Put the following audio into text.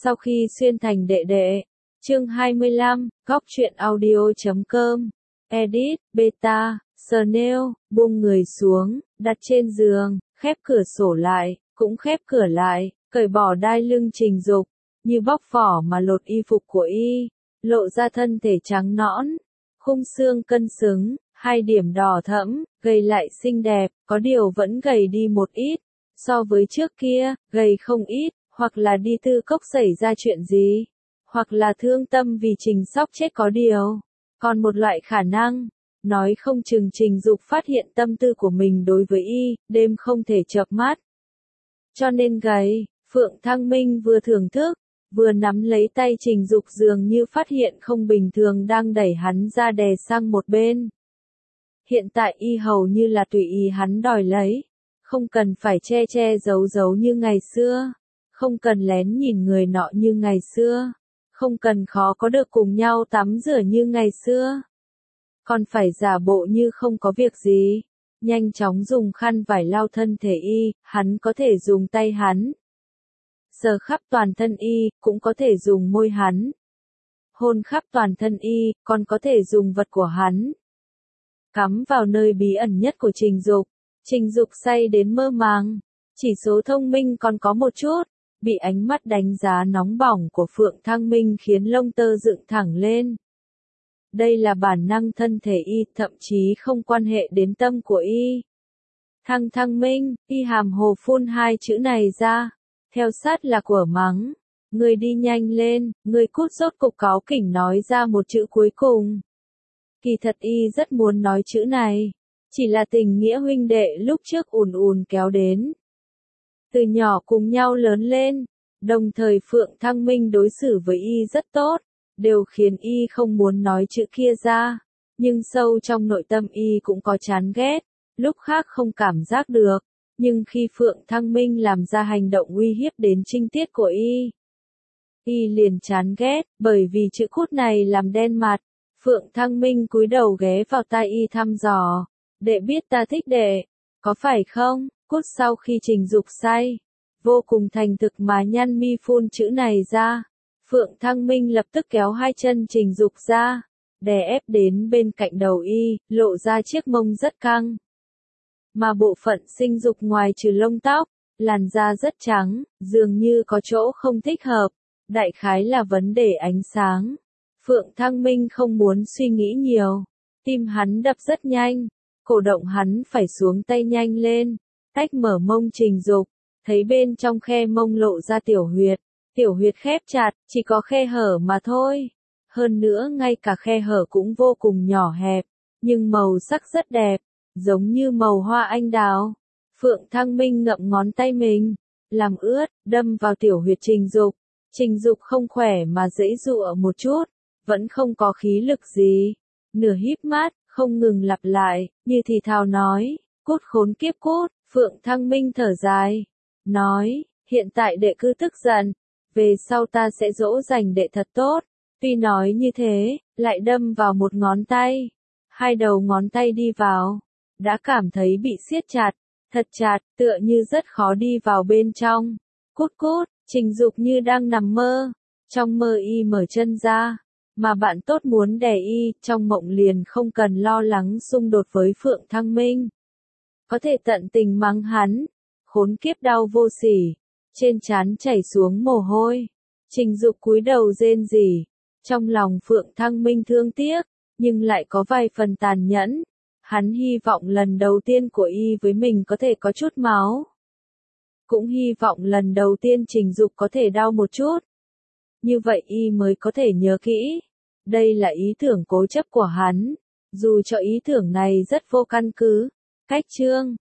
Sau khi xuyên thành đệ đệ. Chương 25, góc truyện audio.com. Edit, beta, Snail, buông người xuống, đặt trên giường, khép cửa sổ lại, cũng khép cửa lại, cởi bỏ đai lưng Trình Dục, như bóc vỏ mà lột y phục của y, lộ ra thân thể trắng nõn, khung xương cân xứng, hai điểm đỏ thẫm, gầy lại xinh đẹp, có điều vẫn gầy đi một ít, so với trước kia, gầy không ít, hoặc là đi Tư Cốc xảy ra chuyện gì, hoặc là thương tâm vì Trình Sóc chết có điều. Còn một loại khả năng, nói không chừng Trình Dục phát hiện tâm tư của mình đối với y, đêm không thể chợp mắt. Cho nên gầy, Phượng Thăng Minh vừa thưởng thức, vừa nắm lấy tay Trình Dục dường như phát hiện không bình thường đang đẩy hắn ra đè sang một bên. Hiện tại y hầu như là tùy ý hắn đòi lấy, không cần phải che che giấu giấu như ngày xưa, không cần lén nhìn người nọ như ngày xưa, không cần khó có được cùng nhau tắm rửa như ngày xưa. Còn phải giả bộ như không có việc gì, nhanh chóng dùng khăn vải lau thân thể y, hắn có thể dùng tay hắn sờ khắp toàn thân y, cũng có thể dùng môi hắn hôn khắp toàn thân y, còn có thể dùng vật của hắn cắm vào nơi bí ẩn nhất của Trình Dục. Trình Dục say đến mơ màng, chỉ số thông minh còn có một chút, bị ánh mắt đánh giá nóng bỏng của Phượng Thăng Minh khiến lông tơ dựng thẳng lên. Đây là bản năng thân thể y, thậm chí không quan hệ đến tâm của y. Thăng Minh, y hàm hồ phun hai chữ này ra, theo sát là của mắng. Người đi nhanh lên, người cút, rốt cục cáu kỉnh nói ra một chữ cuối cùng. Kỳ thật y rất muốn nói chữ này, chỉ là tình nghĩa huynh đệ lúc trước ùn ùn kéo đến. Từ nhỏ cùng nhau lớn lên, đồng thời Phượng Thăng Minh đối xử với y rất tốt, đều khiến y không muốn nói chữ kia ra, nhưng sâu trong nội tâm y cũng có chán ghét, lúc khác không cảm giác được, nhưng khi Phượng Thăng Minh làm ra hành động uy hiếp đến trinh tiết của y liền chán ghét, bởi vì chữ cút này làm đen mặt. Phượng Thăng Minh cúi đầu ghé vào tai y thăm dò, đệ biết ta thích đệ, có phải không? Cút. Sau khi Trình Dục say, vô cùng thành thực mà nhăn mi phun chữ này ra, Phượng Thăng Minh lập tức kéo hai chân Trình Dục ra, đè ép đến bên cạnh đầu y, lộ ra chiếc mông rất căng. Mà bộ phận sinh dục ngoài trừ lông tóc, làn da rất trắng, dường như có chỗ không thích hợp, đại khái là vấn đề ánh sáng. Phượng Thăng Minh không muốn suy nghĩ nhiều, tim hắn đập rất nhanh, cổ động hắn phải xuống tay nhanh lên, tách mở mông Trình Dục, thấy bên trong khe mông lộ ra tiểu huyệt khép chặt, chỉ có khe hở mà thôi. Hơn nữa ngay cả khe hở cũng vô cùng nhỏ hẹp, nhưng màu sắc rất đẹp, giống như màu hoa anh đào. Phượng Thăng Minh ngậm ngón tay mình, làm ướt, đâm vào tiểu huyệt Trình Dục. Trình Dục không khỏe mà giãy giụa một chút, vẫn không có khí lực gì, nửa híp mắt, không ngừng lặp lại, như thì thào nói, cút khốn kiếp cút. Phượng Thăng Minh thở dài, nói, hiện tại đệ cứ tức giận, về sau ta sẽ dỗ dành đệ thật tốt. Tuy nói như thế, lại đâm vào một ngón tay, hai đầu ngón tay đi vào, đã cảm thấy bị siết chặt, thật chặt, tựa như rất khó đi vào bên trong. Cút cút. Trình Dục như đang nằm mơ, trong mơ y mở chân ra, mà bạn tốt muốn đè y, trong mộng liền không cần lo lắng xung đột với Phượng Thăng Minh. Có thể tận tình mắng hắn, khốn kiếp đau vô sỉ, trên trán chảy xuống mồ hôi. Trình Dục cúi đầu rên rỉ, trong lòng Phượng Thăng Minh thương tiếc, nhưng lại có vài phần tàn nhẫn. Hắn hy vọng lần đầu tiên của y với mình có thể có chút máu. Cũng hy vọng lần đầu tiên Trình Dục có thể đau một chút. Như vậy y mới có thể nhớ kỹ. Đây là ý tưởng cố chấp của hắn. Dù cho ý tưởng này rất vô căn cứ. Cách chương